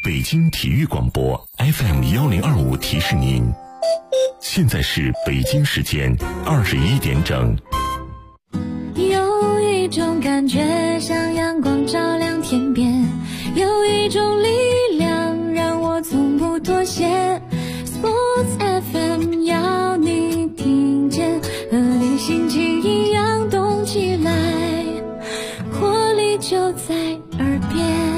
北京体育广播 FM1025提示您，现在是北京时间21点整。 有一种感觉像阳光照亮天边，有一种力量让我从不妥协。Sports FM 要你听见，和你心情一样动起来，活力就在耳边。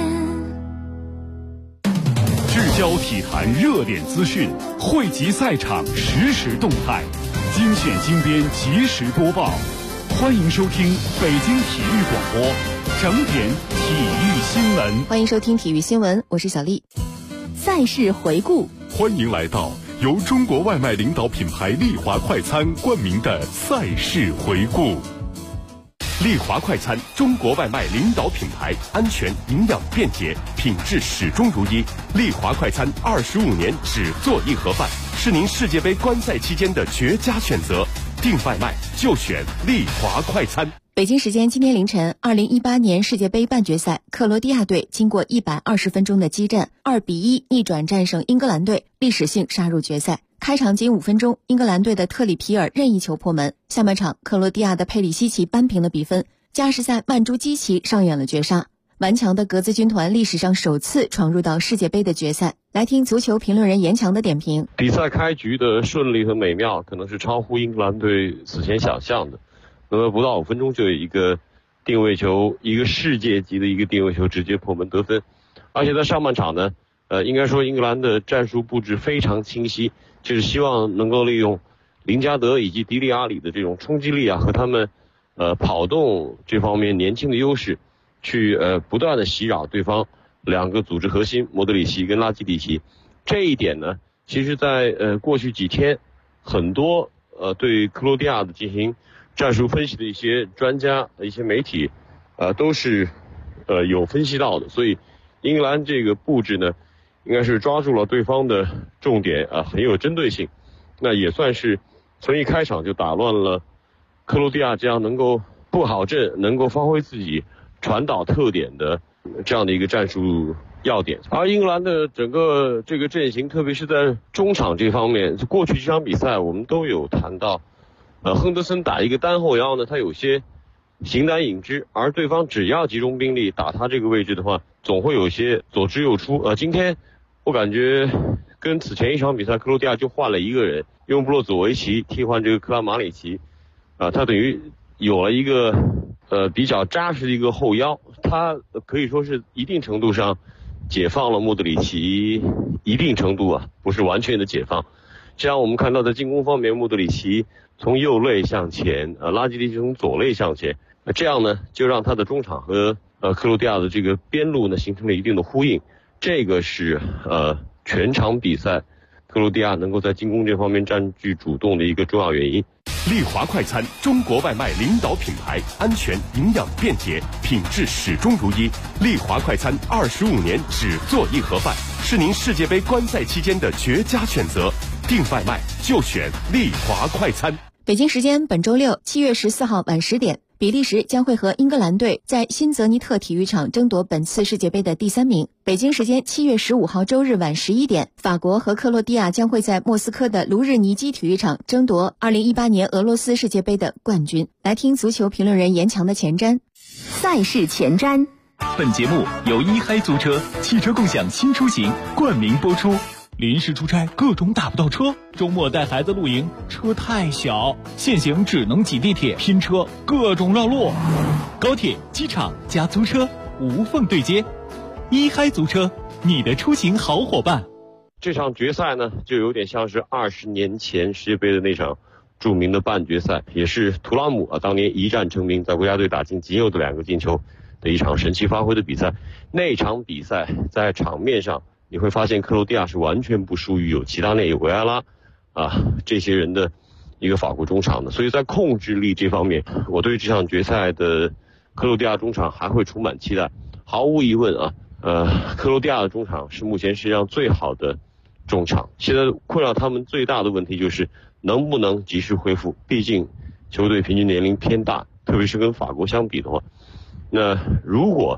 聚焦体坛热点资讯，汇集赛场实时动态，精选精编及时播报。欢迎收听北京体育广播整点体育新闻。 欢迎收听体育新闻，我是小丽。赛事回顾， 欢迎来到由中国外卖领导品牌丽华快餐冠名的赛事回顾。丽华快餐，中国外卖领导品牌，安全、营养、便捷，品质始终如一。丽华快餐25年只做一盒饭，是您世界杯观赛期间的绝佳选择。订外卖就选丽华快餐。 北京时间今天凌晨，2018年世界杯半决赛，克罗地亚队经过120分钟的激战，2-1逆转战胜英格兰队，历史性杀入决赛。开场仅5分钟，英格兰队的特里皮尔任意球破门。下半场，克罗地亚的佩里西奇扳平了比分。加时赛，曼朱基奇上演了绝杀。顽强的格子军团历史上首次闯入到世界杯的决赛。来听足球评论人严强的点评。 比赛开局的顺利和美妙，可能是超乎英格兰队此前想象的。那么不到5分钟就有一个定位球，一个世界级的一个定位球直接破门得分。而且在上半场呢，应该说英格兰的战术布置非常清晰，就是希望能够利用林加德以及迪利阿里的这种冲击力啊，和他们跑动这方面年轻的优势，去不断的袭扰对方两个组织核心莫德里奇跟拉基蒂奇。这一点呢，其实在过去几天，很多对克罗地亚的进行战术分析的一些专家、一些媒体都是有分析到的。所以英格兰这个布置呢，应该是抓住了对方的重点很有针对性。那也算是从一开场就打乱了克罗地亚这样能够布好阵、能够发挥自己传导特点的这样的一个战术要点。而英格兰的整个这个阵型，特别是在中场这方面，过去几场比赛我们都有谈到，亨德森打一个单后腰呢，他有些形单影只，而对方只要集中兵力打他这个位置的话，总会有些左支右出。今天我感觉跟此前一场比赛克罗地亚就换了一个人，用布洛佐维奇替换这个克拉马里奇，他等于有了一个比较扎实的一个后腰，他可以说是一定程度上解放了莫德里奇，一定程度不是完全的解放。这样我们看到在进攻方面，莫德里奇从右肋向前，拉基蒂奇从左肋向前，这样呢就让他的中场和克罗地亚的这个边路呢形成了一定的呼应。这个是全场比赛克罗地亚能够在进攻这方面占据主动的一个重要原因。 丽华快餐，中国外卖领导品牌，安全、营养、便捷，品质始终如一。丽华快餐25年只做一盒饭，是您世界杯观赛期间的绝佳选择。订外卖就选丽华快餐。 北京时间本周六7月14号晚10点，比利时将会和英格兰队在新泽尼特体育场争夺本次世界杯的第3名。北京时间7月15号周日晚11点，法国和克罗地亚将会在莫斯科的卢日尼基体育场争夺2018年俄罗斯世界杯的冠军。来听足球评论人严强的前瞻。赛事前瞻。 本节目由一嗨租车汽车共享新出行冠名播出。临时出差各种打不到车，周末带孩子露营车太小，现行只能挤地铁拼车，各种绕路。高铁、机场加租车无缝对接，一嗨租车，你的出行好伙伴。 这场决赛呢，就有点像是20年前世界杯的那场著名的半决赛，也是图拉姆当年一战成名，在国家队打进仅有的2个进球的一场神奇发挥的比赛。那场比赛在场面上你会发现克罗地亚是完全不输于有齐达内、有维埃拉这些人的一个法国中场的。所以在控制力这方面，我对这场决赛的克罗地亚中场还会充满期待。毫无疑问克罗地亚的中场是目前世界上最好的中场。现在困扰他们最大的问题就是能不能及时恢复，毕竟球队平均年龄偏大，特别是跟法国相比的话，那如果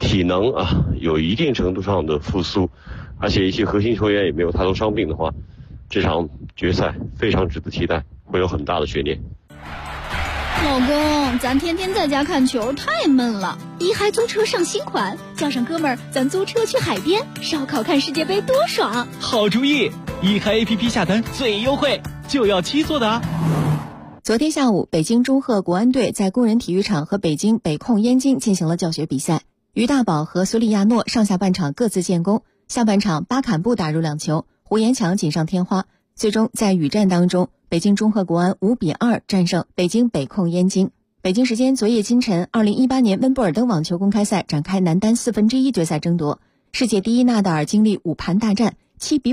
体能有一定程度上的复苏，而且一些核心球员也没有太多伤病的话，这场决赛非常值得期待，会有很大的悬念。 老公，咱天天在家看球太闷了，一嗨租车上新款，叫上哥们儿，咱租车去海边烧烤看世界杯多爽！ 好主意，一嗨 APP 下单最优惠，就要7座的啊！ 昨天下午，北京中赫国安队在工人体育场和北京北控燕京进行了教学比赛。于大宝和苏利亚诺上下半场各自建功，下半场巴坎布打入2球，胡延强锦上添花。最终在雨战当中，北京中赫国安5-2战胜北京北控燕京。北京时间昨夜今晨，2018年温布尔登网球公开赛展开男单1/4决赛争夺。世界第一纳达尔经历5盘大战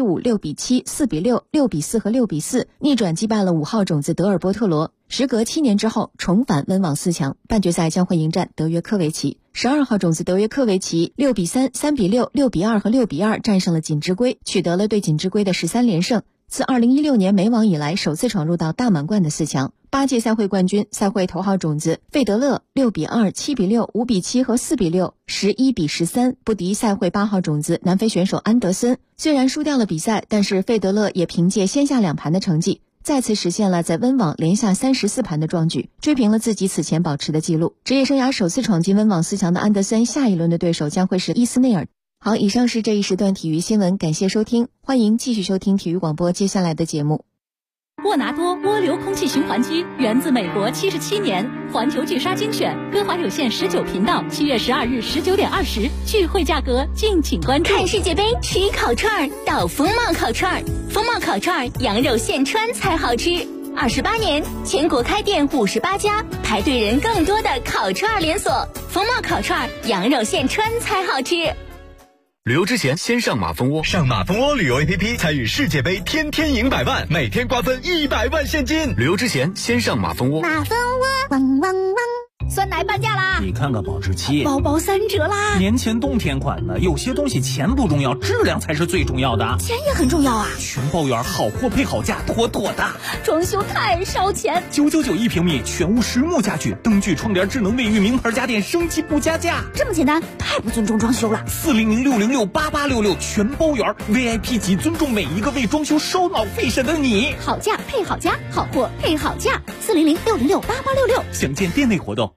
，7-5、6-7、4-6、6-4和6-4，逆转击败了5号种子德尔波特罗。时隔7年之后重返温网4强，半决赛将会迎战德约科维奇。12号种子德约科维奇6-3、3-6、6-2和6-2战胜了锦织圭，取得了对锦织圭的13连胜。自2016年美网以来首次闯入到大满贯的4强。8届赛会冠军、赛会头号种子费德勒6-2、7-6、5-7和4-6、11-13不敌赛会8号种子南非选手安德森。虽然输掉了比赛，但是费德勒也凭借先下2盘的成绩，再次实现了在温网连下34盘的壮举，追平了自己此前保持的记录。职业生涯首次闯进温网4强的安德森，下一轮的对手将会是伊斯内尔。好，以上是这一时段体育新闻，感谢收听，欢迎继续收听体育广播接下来的节目。 沃拿多涡流空气循环机源自美国77年，环球巨鲨精选，歌华有线19频道，7月12日19点20，聚会价格敬请关注。 看世界杯吃烤串到风貌烤串，风貌烤串羊肉现穿才好吃。28年，全国开店58家，排队人更多的烤串连锁。风貌烤串羊肉现穿才好吃。 旅游之前先上马蜂窝， 上马蜂窝旅游 APP 参与世界杯，天天赢100万，每天瓜分100万现金。 旅游之前先上马蜂窝。 马蜂窝汪汪汪。 酸奶半价啦！ 你看看保质期， 包包3折啦！ 年前冬天款的，有些东西钱不重要，质量才是最重要的。 钱也很重要啊！ 全包圆，好货配好价，妥妥的。 装修太烧钱 ，999一平米，全屋实木家具，灯具、窗帘、智能卫浴，名牌家电，升级不加价。 这么简单，太不尊重装修了。 400-606-8866，全包圆 ，VIP 级，尊重每一个为装修烧脑费神的你。 好价配好家，好货配好价。400-606-8866， 详见店内活动。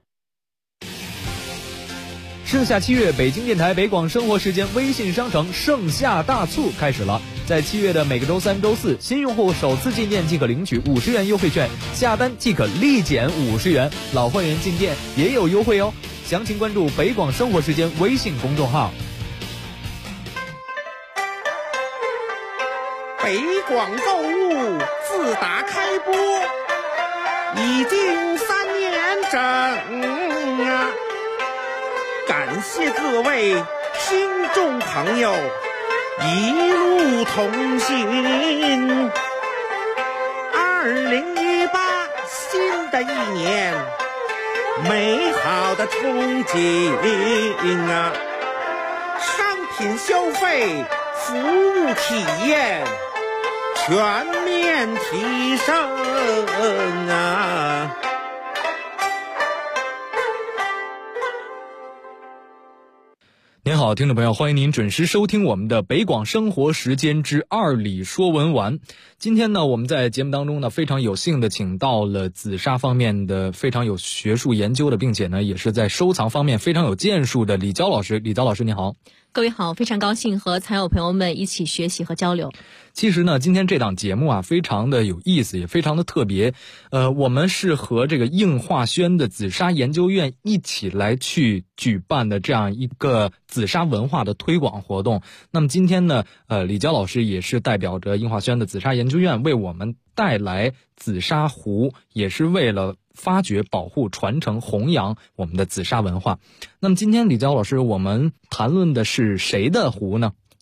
盛夏7月，北京电台北广生活时间微信商城盛夏大促开始了。在7月的每个周3、周4，新用户首次进店即可领取50元优惠券，下单即可立减50元，老会员进店也有优惠哦。详情关注北广生活时间微信公众号。 北广购物自打开播已经3年整啊！感谢各位听众朋友一路同行。2018新的一年，美好的憧憬啊！商品消费、服务体验全面提升啊！ 您好，听众朋友，欢迎您准时收听我们的北广生活时间之2里说文玩。今天呢，我们在节目当中呢，非常有幸的请到了紫砂方面的非常有学术研究的，并且呢，也是在收藏方面非常有建树的李娇老师。李娇老师，你好。 各位好，非常高兴和财友朋友们一起学习和交流。 其实呢，今天这档节目啊，非常的有意思，也非常的特别。我们是和这个应化轩的紫砂研究院一起来去举办的这样一个紫砂文化的推广活动。那么今天呢，李娇老师也是代表着应化轩的紫砂研究院为我们带来紫砂壶，也是为了发掘、保护、传承、弘扬我们的紫砂文化。那么今天李娇老师，我们谈论的是谁的壶呢？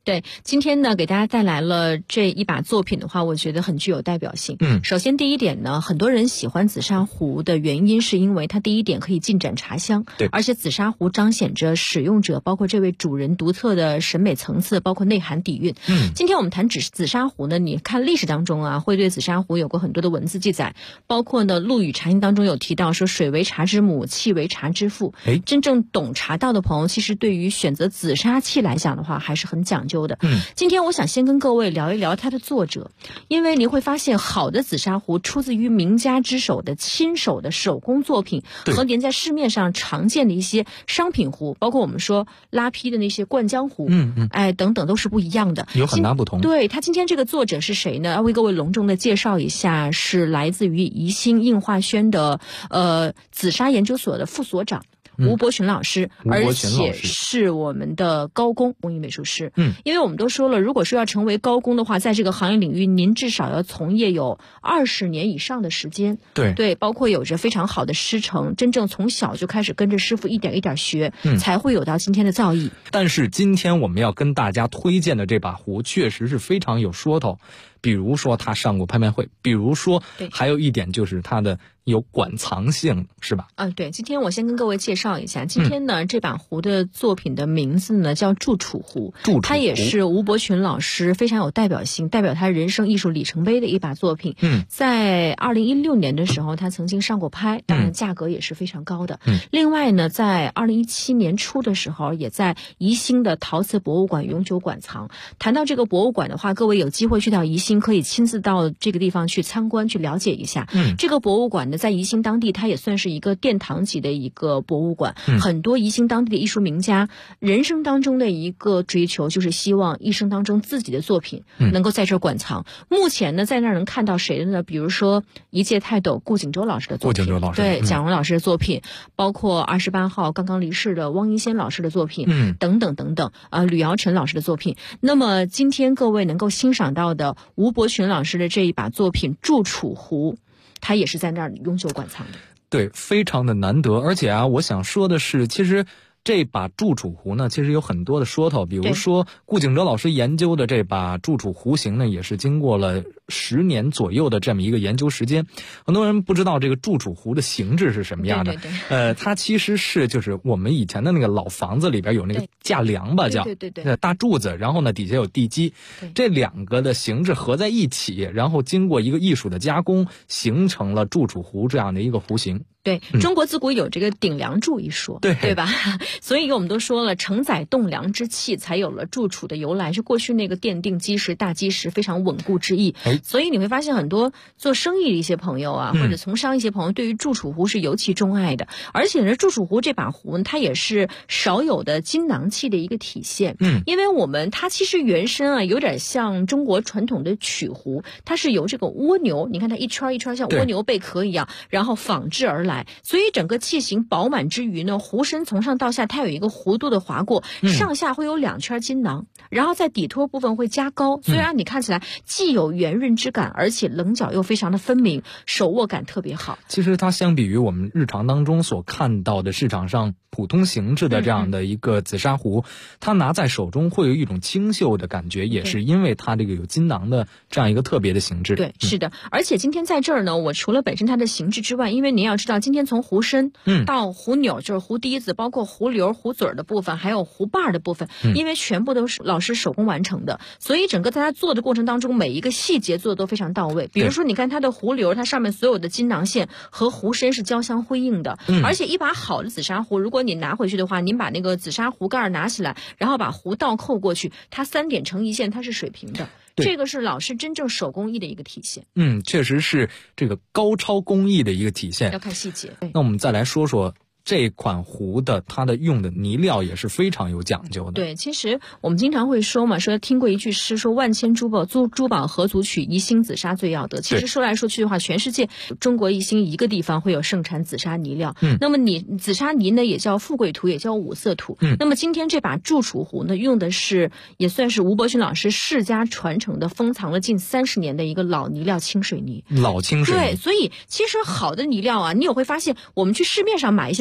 对，今天呢给大家带来了这一把作品的话，我觉得很具有代表性。首先第一点呢，很多人喜欢紫砂壶的原因是因为它第一点可以进展茶香， 对， 而且紫砂壶彰显着使用者包括这位主人独特的审美层次，包括内涵底蕴。今天我们谈紫砂壶呢，你看历史当中啊，会对紫砂壶有过很多的文字记载，包括呢《陆羽茶经》当中有提到说水为茶之母，器为茶之父。真正懂茶道的朋友，其实对于选择紫砂器来讲的话，还是很讲究的。今天我想先跟各位聊一聊它的作者，因为您会发现好的紫砂壶出自于名家之手的亲手的手工作品，和您在市面上常见的一些商品壶，包括我们说拉坯的那些灌浆壶，等等都是不一样的， 有很大不同。 对，他今天这个作者是谁呢？要为各位隆重的介绍一下，是来自于宜兴应化轩的紫砂研究所的副所长吴伯群老师，而且是我们的高工工艺美术师。因为我们都说了，如果说要成为高工的话，在这个行业领域，您至少要从业有20年以上的时间。对，包括有着非常好的师承，真正从小就开始跟着师傅一点一点学，才会有到今天的造诣。 但是今天我们要跟大家推荐的这把壶，确实是非常有说头。比如说他上过拍卖会，比如说还有一点就是他的有馆藏性，是吧？ 对，今天我先跟各位介绍一下，今天呢这把壶的作品的名字呢叫祝楚壶，它也是吴伯群老师非常有代表性，代表他人生艺术里程碑的一把作品。在2016年的时候他曾经上过拍，当然价格也是非常高的。另外呢，在2017年初的时候，也在宜兴的陶瓷博物馆永久馆藏。谈到这个博物馆的话，各位有机会去到宜兴，可以亲自到这个地方去参观去了解一下。这个博物馆呢，在宜兴当地它也算是一个殿堂级的一个博物馆。很多宜兴当地的艺术名家人生当中的一个追求，就是希望一生当中自己的作品能够在这儿馆藏。目前呢，在那儿能看到谁的呢？比如说一介泰斗顾景舟老师的作品，对，蒋荣老师的作品，包括28号刚刚离世的汪一仙老师的作品，等等等等，吕尧臣老师的作品。那么今天各位能够欣赏到的吴伯群老师的这一把作品祝楚壶，他也是在那儿永久馆藏的。 对，非常的难得。而且啊，我想说的是，其实这把祝楚壶呢，其实有很多的说头。比如说顾景舟老师研究的这把祝楚壶型呢，也是经过了10年左右的这么一个研究时间。很多人不知道这个祝楚壶的形制是什么样的。它其实是就是我们以前的那个老房子里边有那个架梁吧，叫大柱子，然后呢底下有地基，这两个的形制合在一起，然后经过一个艺术的加工，形成了祝楚壶这样的一个壶型。 对，中国自古有这个顶梁柱一说，对吧？所以我们都说了，承载栋梁之器，才有了祝楚的由来，是过去那个奠定基石、大基石非常稳固之意。所以你会发现很多做生意的一些朋友啊，或者从商一些朋友，对于祝楚壶是尤其钟爱的。而且呢，祝楚壶这把壶它也是少有的金囊器的一个体现。因为它其实原身啊，有点像中国传统的曲壶，它是由这个蜗牛，你看它一圈一圈像蜗牛贝壳一样，然后仿制而来。所以整个器型饱满之余呢，壶身从上到下它有一个弧度的划过，上下会有2圈金囊，然后在底托部分会加高，所以让你看起来既有圆润之感，而且棱角又非常的分明，手握感特别好。 其实它相比于我们日常当中所看到的市场上普通形制的这样的一个紫砂壶，它拿在手中会有一种清秀的感觉，也是因为它这个有金囊的这样一个特别的形制。 对，是的。而且今天在这儿呢，我除了本身它的形制之外，因为您要知道今天从壶身到壶钮，就是壶底子，包括壶流、壶嘴的部分，还有壶把的部分，因为全部都是老师手工完成的，所以整个在它做的过程当中，每一个细节做的都非常到位。比如说你看它的壶流，它上面所有的金囊线和壶身是交相辉映的。而且一把好的紫砂壶，如果你拿回去的话，您把那个紫砂壶盖拿起来，然后把壶倒扣过去，它3点成一线，它是水平的。这个是老师真正手工艺的一个体现。 确实是这个高超工艺的一个体现， 要看细节。 那我们再来说说这款壶的它的用的泥料也是非常有讲究的。 对，其实我们经常会说嘛，说听过一句诗，说万千珠宝何足取，宜兴紫砂最要得。其实说来说去的话，全世界中国宜兴一个地方会有盛产紫砂泥料。那么紫砂泥呢，也叫富贵土，也叫五色土。那么今天这把祝楚壶呢，用的是也算是吴伯群老师世家传承的，封藏了近30年的一个老泥料清水泥。 老清水泥。 对，所以其实好的泥料啊，你也会发现，我们去市面上买一些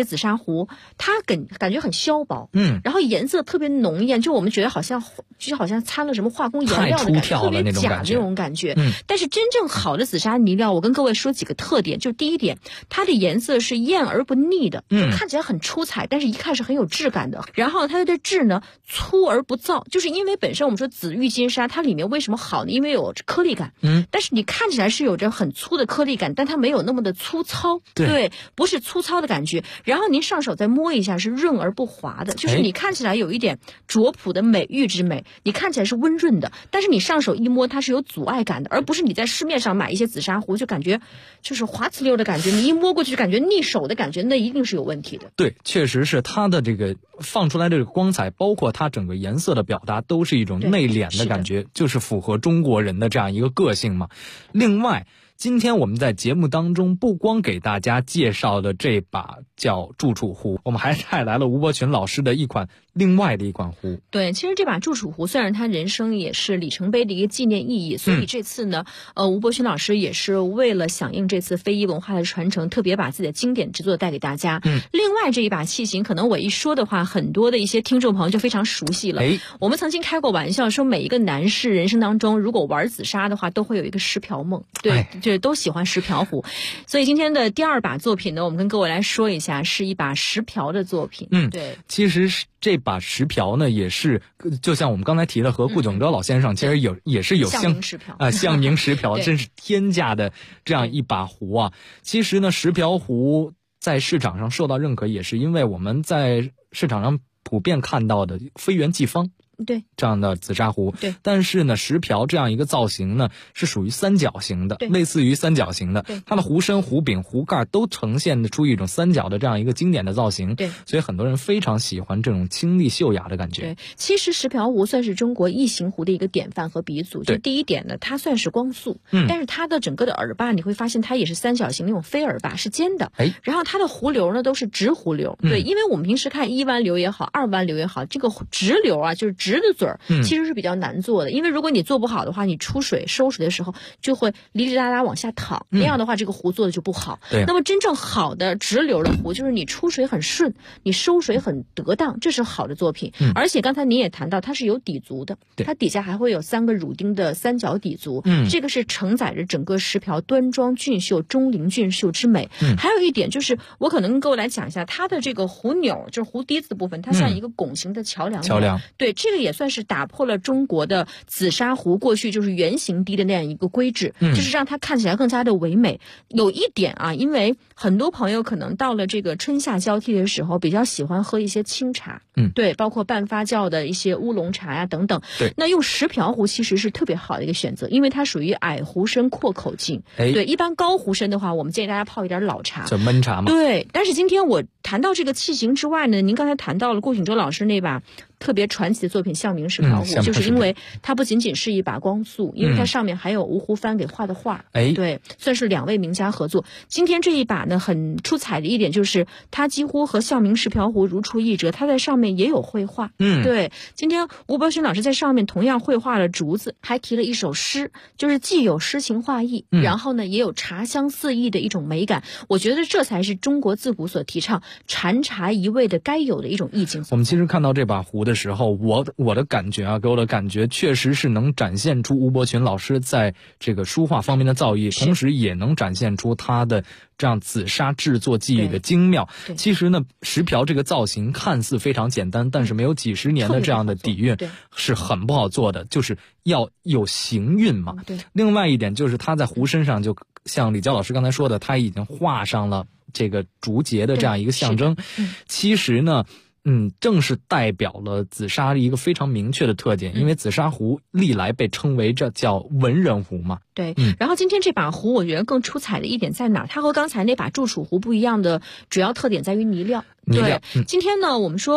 紫砂壶，它感觉很削薄，然后颜色特别浓艳，就我们觉得好像掺了什么化工颜料的感觉，特别假那种感觉。但是真正好的紫砂泥料，我跟各位说几个特点，就第一点，它的颜色是艳而不腻的，就看起来很出彩，但是一看是很有质感的。然后它的质呢，粗而不燥，就是因为本身我们说紫玉金砂，它里面为什么好呢？因为有颗粒感，但是你看起来是有着很粗的颗粒感，但它没有那么的粗糙，对，不是粗糙的感觉。然后您上手再摸一下，是润而不滑的，就是你看起来有一点拙朴的美玉之美，你看起来是温润的，但是你上手一摸，它是有阻碍感的，而不是你在市面上买一些紫砂壶就感觉就是滑呲溜的感觉，你一摸过去就感觉腻手的感觉，那一定是有问题的。 对，确实是它的这个放出来这个光彩，包括它整个颜色的表达，都是一种内敛的感觉，就是符合中国人的这样一个个性嘛。另外，今天我们在节目当中不光给大家介绍的这把叫祝楚壶，我们还带来了吴伯群老师的另外的一款壶。 对，其实这把祝楚壶虽然它人生也是里程碑的一个纪念意义，所以这次呢，吴伯群老师也是为了响应这次非遗文化的传承，特别把自己的经典之作带给大家。另外这一把器型，可能我一说的话，很多的一些听众朋友就非常熟悉了。我们曾经开过玩笑说，每一个男士人生当中，如果玩紫砂的话，都会有一个石瓢梦。对，就是都喜欢石瓢壶。所以今天的第二把作品呢，我们跟各位来说一下，是一把石瓢的作品。对， 其实这把石瓢呢，也是就像我们刚才提的，和顾炯哲老先生其实也是有象名石瓢象名石瓢真是天价的这样一把壶啊。其实呢，石瓢壶在市场上受到认可，也是因为我们在市场上普遍看到的飞圆济方对这样的紫砂壶， 对， 但是呢，石瓢这样一个造型呢，是属于三角形的，类似于三角形的，它的壶身、壶柄、壶盖都呈现出一种三角的这样一个经典的造型， 对， 所以很多人非常喜欢这种清丽秀雅的感觉。 对，其实石瓢壶算是中国异形壶的一个典范和鼻祖。就第一点呢，它算是光速，但是它的整个的耳把你会发现它也是三角形那种飞耳把，是尖的，然后它的壶流呢都是直壶流，对，因为我们平时看1弯流也好，2弯流也好，这个直流啊，就是直的嘴儿，其实是比较难做的，因为如果你做不好的话，你出水收水的时候就会哩哩啦啦往下淌，那样的话这个壶做的就不好。那么真正好的直流的壶，就是你出水很顺，你收水很得当，这是好的作品。而且刚才您也谈到，它是有底足的，它底下还会有3个乳钉的三角底足，这个是承载着整个石瓢端庄俊秀、钟灵俊秀之美。还有一点就是，我可能跟各位来讲一下它的这个壶钮，就是壶底子的部分，它像一个拱形的桥梁。对，这个也算是打破了中国的紫砂壶过去就是圆形滴的那样一个规制，就是让它看起来更加的唯美。有一点啊，因为很多朋友可能到了这个春夏交替的时候，比较喜欢喝一些清茶，对，包括半发酵的一些乌龙茶呀等等。对，那用石瓢壶其实是特别好的一个选择，因为它属于矮壶身阔口径。对，一般高壶身的话，我们建议大家泡一点老茶， 就焖茶嘛。 对，但是今天我谈到这个器型之外呢，您刚才谈到了顾景舟老师那把特别传奇的作品象名石瓢壶，就是因为它不仅仅是一把光速，因为它上面还有吴湖帆给画的画，对，算是2位名家合作。今天这一把呢，很出彩的一点就是它几乎和象名石瓢壶如出一辙，它在上面也有绘画，对，今天吴伯群老师在上面同样绘画了竹子，还提了一首诗，就是既有诗情画意，然后呢也有茶香四溢的一种美感。我觉得这才是中国自古所提倡禅茶一味的该有的一种意境。 我们其实看到这把壶的时候，我的感觉啊，给我的感觉确实是能展现出吴伯群老师在这个书画方面的造诣，同时也能展现出他的这样紫砂制作技艺的精妙。其实呢，石瓢这个造型看似非常简单，但是没有几十年的这样的底蕴是很不好做的，就是要有行韵嘛。另外一点就是他在壶身上，就像李娇老师刚才说的，他已经画上了这个竹节的这样一个象征。其实呢，正是代表了紫砂一个非常明确的特点，因为紫砂壶历来被称为这叫文人壶嘛。 对，然后今天这把壶我觉得更出彩的一点在哪？它和刚才那把祝楚壶不一样的主要特点在于泥料。对，今天呢我们说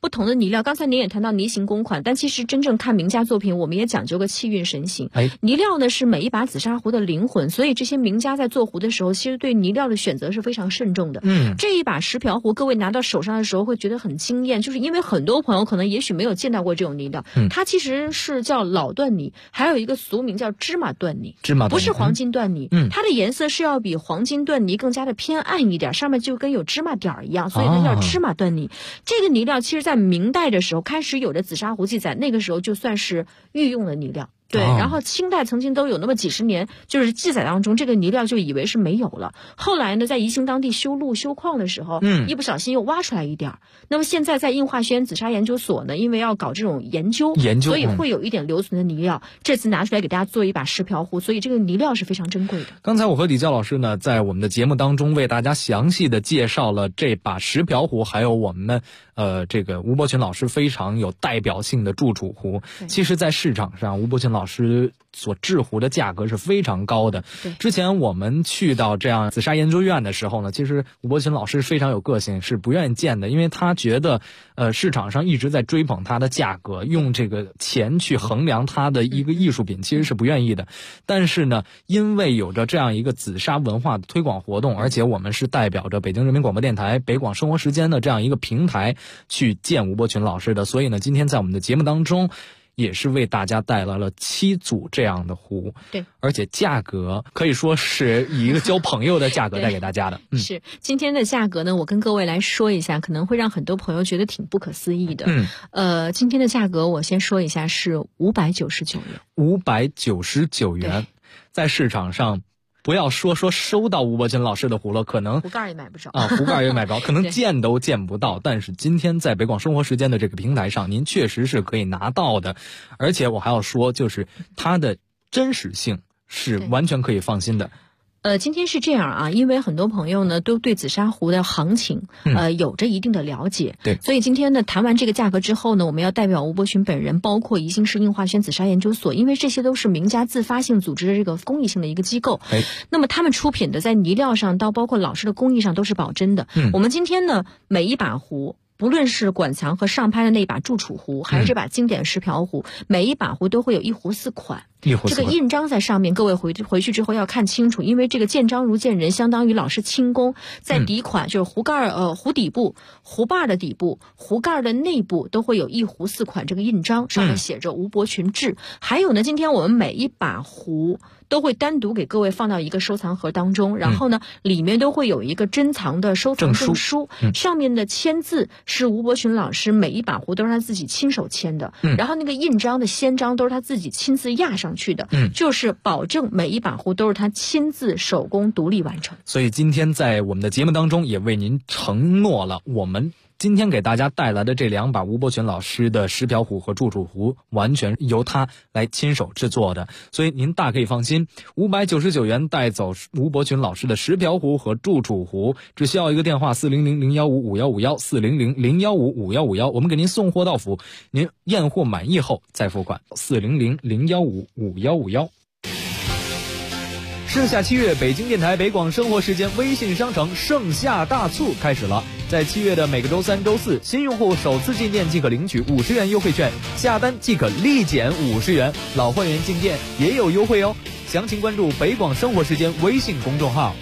不同的泥料。刚才您也谈到泥形公款，但其实真正看名家作品，我们也讲究个气韵神形。泥料呢是每一把紫砂壶的灵魂，所以这些名家在做壶的时候，其实对泥料的选择是非常慎重的。这一把石瓢壶，各位拿到手上的时候会觉得很惊艳，就是因为很多朋友可能也许没有见到过这种泥料，它其实是叫老缎泥，还有一个俗名叫芝麻缎泥，不是黄金缎泥。它的颜色是要比黄金缎泥更加的偏暗一点，上面就跟有芝麻点儿一样，所以它叫芝麻缎泥。这个泥料其实在明代的时候开始有的紫砂壶记载，那个时候就算是御用的泥料。对，然后清代曾经都有那么几十年，就是记载当中这个泥料就以为是没有了。后来呢，在宜兴当地修路修矿的时候，一不小心又挖出来一点。那么现在在应化轩紫砂研究所呢，因为要搞这种研究，所以会有一点留存的泥料。这次拿出来给大家做一把石瓢壶，所以这个泥料是非常珍贵的。 刚才我和李教老师呢，在我们的节目当中为大家详细的介绍了这把石瓢壶，还有我们这个吴伯群老师非常有代表性的祝楚壶。其实在市场上，吴伯群老师所制壶的价格是非常高的。之前我们去到这样紫砂研究院的时候呢，其实吴伯群老师非常有个性，是不愿意见的，因为他觉得市场上一直在追捧它的价格，用这个钱去衡量它的一个艺术品，其实是不愿意的。但是呢，因为有着这样一个紫砂文化的推广活动，而且我们是代表着北京人民广播电台北广生活时间的这样一个平台去见吴伯群老师的，所以呢，今天在我们的节目当中也是为大家带来了7组这样的壶， 对， 而且价格可以说是以一个交朋友的价格带给大家的。 是今天的价格呢，我跟各位来说一下，可能会让很多朋友觉得挺不可思议的。今天的价格我先说一下是599元，599元，在市场上。不要说收到吴伯群老师的壶了，可能壶盖也买不着壶盖也买不着，可能见都见不到。但是今天在北广生活时间的这个平台上，您确实是可以拿到的。而且我还要说，就是它的真实性是完全可以放心的。 今天是这样啊，因为很多朋友呢都对紫砂壶的行情有着一定的了解， 对， 所以今天呢谈完这个价格之后呢，我们要代表吴伯群本人，包括宜兴市应化轩紫砂研究所，因为这些都是名家自发性组织的这个公益性的一个机构，那么他们出品的在泥料上到包括老师的工艺上都是保真的。我们今天呢每一把壶，不论是馆藏和上拍的那把祝楚壶，还是这把经典石瓢壶，每一把壶都会有1壶4款。这个印章在上面，各位回去之后要看清楚，因为这个见章如见人，相当于老师亲工。在底款就是壶盖壶底部、壶把的底部、壶盖的内部都会有1壶4款这个印章，上面写着吴伯群制。还有呢，今天我们每一把壶都会单独给各位放到一个收藏盒当中，然后呢，里面都会有一个珍藏的收藏证书，上面的签字是吴伯群老师每一把壶都是他自己亲手签的，然后那个印章的先章都是他自己亲自压上去的，就是保证每一把壶都是他亲自手工独立完成。 所以今天在我们的节目当中也为您承诺了，我们今天给大家带来的这2把吴伯群老师的石瓢壶和祝楚壶，完全由他来亲手制作的，所以您大可以放心，599元带走吴伯群老师的石瓢壶和祝楚壶，只需要一个电话400-015-5151 400-015-5151，我们给您送货到府，您验货满意后再付款400-015-5151。盛夏7月，北京电台北广生活时间微信商城盛夏大促开始了。在7月的每个周3、周4，新用户首次进店即可领取50元优惠券，下单即可立减50元，老会员进店也有优惠哦。详情关注北广生活时间微信公众号。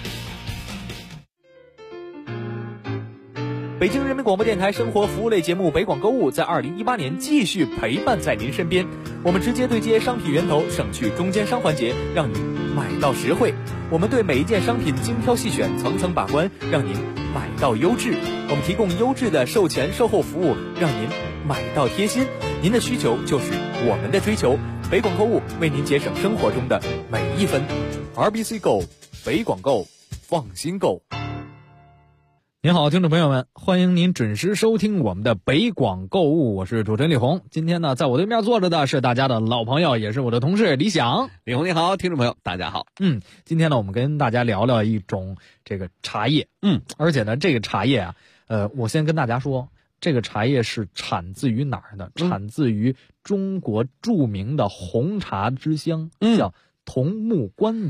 北京人民广播电台生活服务类节目北广购物在2018年继续陪伴在您身边，我们直接对接商品源头，省去中间商环节，让您买到实惠。我们对每一件商品精挑细选，层层把关，让您买到优质。我们提供优质的售前售后服务，让您买到贴心。您的需求就是我们的追求，北广购物为您节省生活中的每一分。RBC Go， 北广购，放心购。您好，听众朋友们，欢迎您准时收听我们的北广购物，我是主持人李红。今天呢，在我对面坐着的是大家的老朋友，也是我的同事李想。 李红你好，听众朋友大家好。 今天呢，我们跟大家聊聊一种这个茶叶。而且呢，这个茶叶啊，我先跟大家说，这个茶叶是产自于哪儿呢？产自于中国著名的红茶之乡，叫桐木关的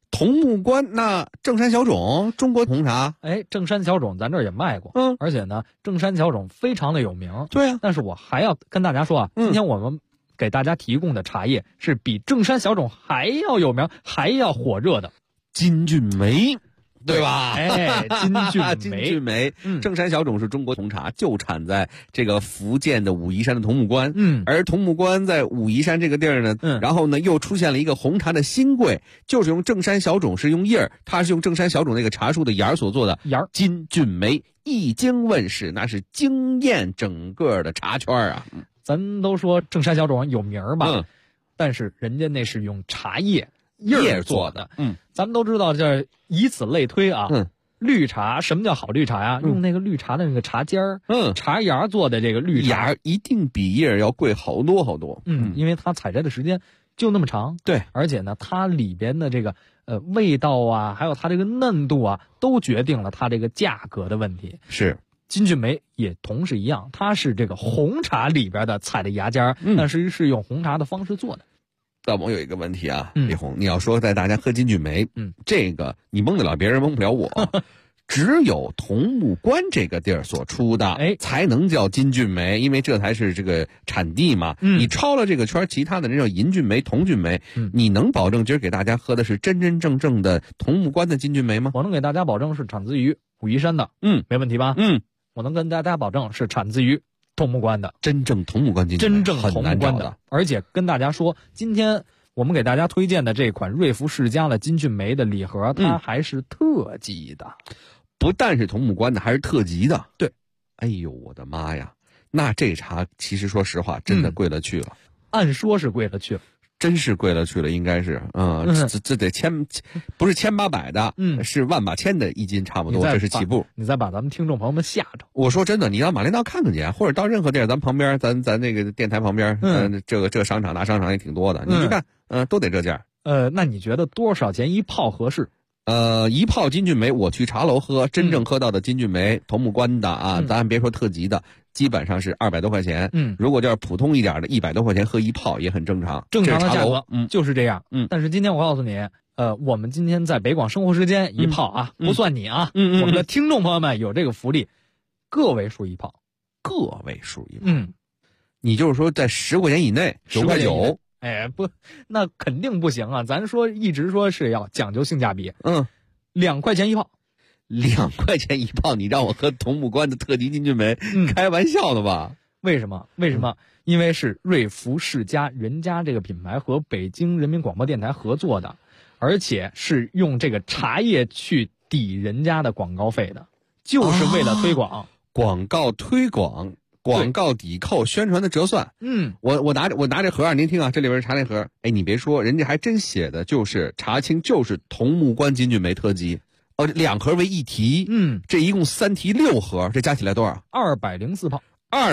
桐木关，那正山小种，中国红茶， 正山小种咱这儿也卖过，而且呢，正山小种非常的有名。 对啊， 但是我还要跟大家说啊，今天我们给大家提供的茶叶是比正山小种还要有名、还要火热的金骏眉。对吧？ 金骏眉， 正山小种是中国红茶，就产在这个福建的武夷山的桐木关。而桐木关在武夷山这个地儿呢，然后呢又出现了一个红茶的新贵，就是用正山小种是用叶儿，它是用正山小种那个茶树的芽所做的芽。 金骏眉一经问世，那是惊艳整个的茶圈啊！ 咱都说正山小种有名吧，但是人家那是用茶叶做的。咱们都知道，这以此类推啊。绿茶，什么叫好绿茶呀？用那个绿茶的那个茶尖儿，茶芽做的这个绿茶， 芽一定比叶要贵好多好多。 因为它采摘的时间就那么长。 对， 而且呢，它里边的这个味道啊，还有它这个嫩度啊，都决定了它这个价格的问题。 是。 金骏眉也同是一样，它是这个红茶里边的采的芽尖儿，但是用红茶的方式做的。 大萌有一个问题啊，李红，你要说带大家喝金骏眉，这个你蒙得了别人，蒙不了我。只有桐木关这个地儿所出的，才能叫金骏眉，因为这才是这个产地嘛。你超了这个圈，其他的人叫银骏眉、铜骏眉，你能保证今儿给大家喝的是真真正正的桐木关的金骏眉吗？ 我能给大家保证是产自于武夷山的，没问题吧？我能跟大家保证是产自于桐木关的， 真正桐木关金骏眉， 真正桐木关的。而且跟大家说，今天我们给大家推荐的这款瑞福世家的金骏眉的礼盒，它还是特级的。 不但是桐木关的，还是特级的。 对， 哎呦我的妈呀！那这茶其实说实话，真的贵了去了。 按说是贵了去了， 真是贵了去了，应该是，这得不是1800的，是万把千的一斤差不多，这是起步。 你再把咱们听众朋友们吓着。 我说真的，你到马连道看看去，或者到任何地儿，咱旁边，咱那个电台旁边，这个商场大商场也挺多的，你去看，都得这价。 那你觉得多少钱一泡合适？ 一泡金骏眉，我去茶楼喝，真正喝到的金骏眉桐木关的啊，咱别说特级的，基本上是200多块钱。如果就是普通一点的，100多块钱喝一泡也很正常。 正常的价格，就是这样。但是今天我告诉你，我们今天在北广生活时间一泡啊，不算你啊，我们的听众朋友们有这个福利，个位数一泡， 个位数一泡。你就是说在10块钱以内，9块9。 不，那肯定不行啊！咱说一直说是要讲究性价比。2块钱一泡 ，2块钱一泡，你让我喝桐木关的特级金骏眉，开玩笑的吧？ 为什么？因为是瑞福世家人家这个品牌和北京人民广播电台合作的，而且是用这个茶叶去抵人家的广告费的，就是为了推广。 广告推广。广告抵扣宣传的折算，我拿这盒啊，您听啊，这里边是茶那盒，你别说，人家还真写的就是茶青，就是桐木关金骏眉特级，2盒为1提，这一共3提6盒，这加起来多少 ？204泡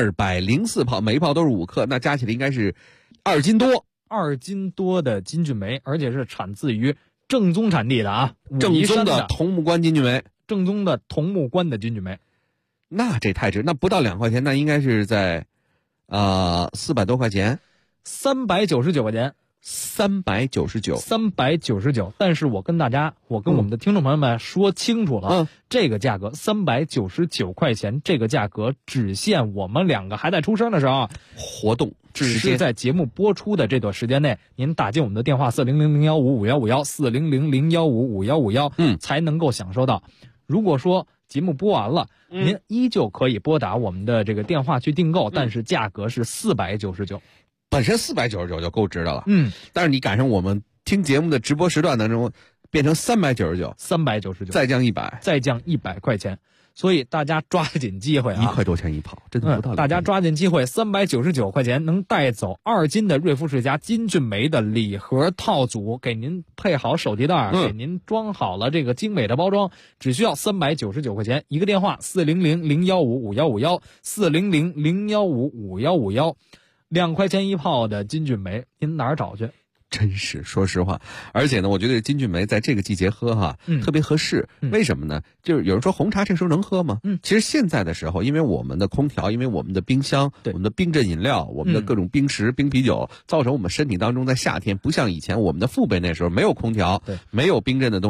，204泡，每一泡都是5克，那加起来应该是2斤多 ，2斤多的金骏眉，而且是产自于正宗产地的啊， 正宗的桐木关金骏眉， 正宗的桐木关的金骏眉。 那这太值，那不到2块钱，那应该是在，400多块钱 ，399块钱 ，399。 但是我跟我们的听众朋友们说清楚了，这个价格399块钱，这个价格只限我们2个还在出生的时候， 活动只是在节目播出的这段时间内，您打进我们的电话400015551，400015551，才能够享受到。如果说节目播完了，您依旧可以拨打我们的这个电话去订购，但是价格是499， 本身499就够值的了。但是你赶上我们听节目的直播时段当中，变成399，再降 100块钱。所以大家抓紧机会啊 ！1块多钱一泡，真的不到。 大家抓紧机会，399块钱能带走2斤的瑞福世家金骏眉的礼盒套组，给您配好手提袋，给您装好了这个精美的包装，只需要399块钱。一个电话400015551，400015551，2块钱一泡的金骏眉，您哪儿找去？ 真是，说实话，而且呢，我觉得金骏眉在这个季节喝特别合适。为什么呢？就是有人说红茶这时候能喝吗？其实现在的时候，因为我们的空调，因为我们的冰箱，我们的冰镇饮料，我们的各种冰食、冰啤酒，造成我们身体当中在夏天不像以前我们的父辈那时候没有空调，没有冰镇的东西。